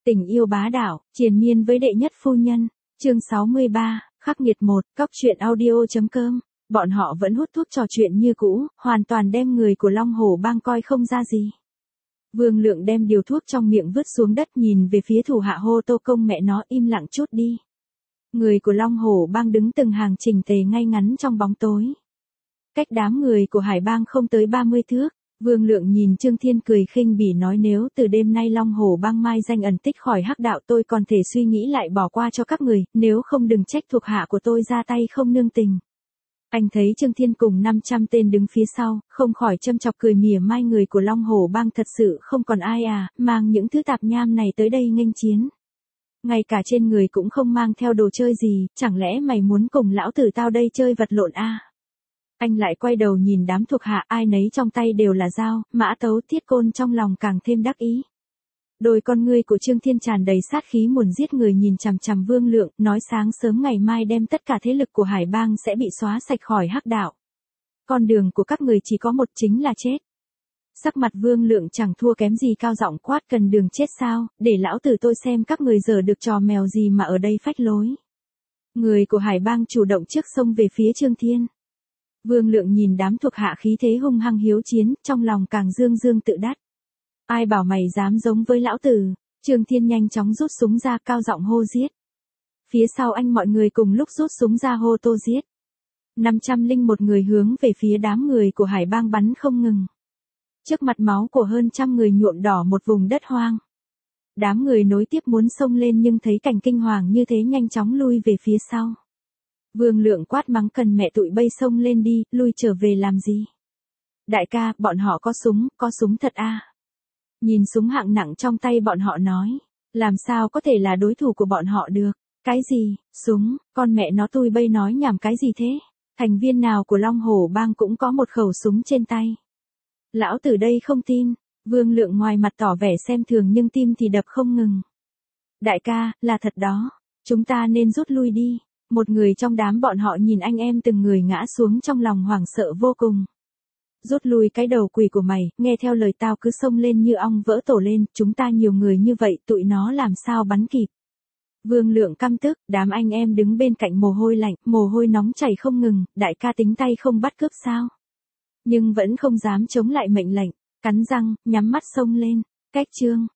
Tình yêu bá đạo, triền miên với đệ nhất phu nhân. Chương 63, khắc nghiệt 1, cóc truyện audio.com. Bọn họ vẫn hút thuốc trò chuyện như cũ, hoàn toàn đem người của Long Hổ Bang coi không ra gì. Vương Lượng đem điều thuốc trong miệng vứt xuống đất, nhìn về phía thủ hạ hô Tô Công mẹ nó im lặng chút đi. Người của Long Hổ Bang đứng từng hàng chỉnh tề ngay ngắn trong bóng tối. Cách đám người của Hải Bang không tới 30 thước. Vương Lượng nhìn Trương Thiên cười khinh bỉ nói, nếu từ đêm nay Long Hổ Bang mai danh ẩn tích khỏi hắc đạo, tôi còn thể suy nghĩ lại bỏ qua cho các người, nếu không đừng trách thuộc hạ của tôi ra tay không nương tình. Anh thấy Trương Thiên cùng 500 tên đứng phía sau, không khỏi châm chọc cười mỉa mai, người của Long Hổ Bang thật sự không còn ai à, mang những thứ tạp nham này tới đây nghênh chiến. Ngay cả trên người cũng không mang theo đồ chơi gì, chẳng lẽ mày muốn cùng lão tử tao đây chơi vật lộn à? Anh lại quay đầu nhìn đám thuộc hạ, ai nấy trong tay đều là dao, mã tấu, thiết côn, trong lòng càng thêm đắc ý. Đôi con ngươi của Trương Thiên tràn đầy sát khí muốn giết người, nhìn chằm chằm Vương Lượng, nói sáng sớm ngày mai đem tất cả thế lực của Hải Bang sẽ bị xóa sạch khỏi hắc đạo. Con đường của các người chỉ có một, chính là chết. Sắc mặt Vương Lượng chẳng thua kém gì, cao giọng quát, cần đường chết sao, để lão tử tôi xem các người giờ được trò mèo gì mà ở đây phách lối. Người của Hải Bang chủ động trước xông về phía Trương Thiên. Vương Lượng nhìn đám thuộc hạ khí thế hung hăng hiếu chiến, trong lòng càng dương dương tự đắc. Ai bảo mày dám giống với lão tử? Trương Thiên nhanh chóng rút súng ra, cao giọng hô giết. Phía sau anh mọi người cùng lúc rút súng ra hô tô giết. 501 người hướng về phía đám người của Hải Bang bắn không ngừng. Trước mặt máu của hơn trăm người nhuộm đỏ một vùng đất hoang. Đám người nối tiếp muốn xông lên nhưng thấy cảnh kinh hoàng như thế nhanh chóng lui về phía sau. Vương Lượng quát mắng, cần mẹ tụi bay xông lên đi, lui trở về làm gì? Đại ca, bọn họ có súng thật à? Nhìn súng hạng nặng trong tay bọn họ nói, làm sao có thể là đối thủ của bọn họ được? Cái gì, súng, con mẹ nó tụi bay nói nhảm cái gì thế? Thành viên nào của Long Hổ Bang cũng có một khẩu súng trên tay. Lão tử đây không tin. Vương Lượng ngoài mặt tỏ vẻ xem thường nhưng tim thì đập không ngừng. Đại ca, là thật đó, chúng ta nên rút lui đi. Một người trong đám bọn họ nhìn anh em từng người ngã xuống, trong lòng hoảng sợ vô cùng. Rút lui cái đầu quỷ của mày, nghe theo lời tao cứ xông lên như ong vỡ tổ lên, chúng ta nhiều người như vậy tụi nó làm sao bắn kịp. Vương Lượng căm tức, đám anh em đứng bên cạnh mồ hôi lạnh, mồ hôi nóng chảy không ngừng, đại ca tính tay không bắt cướp sao? Nhưng vẫn không dám chống lại mệnh lệnh, cắn răng, nhắm mắt xông lên, cách chương.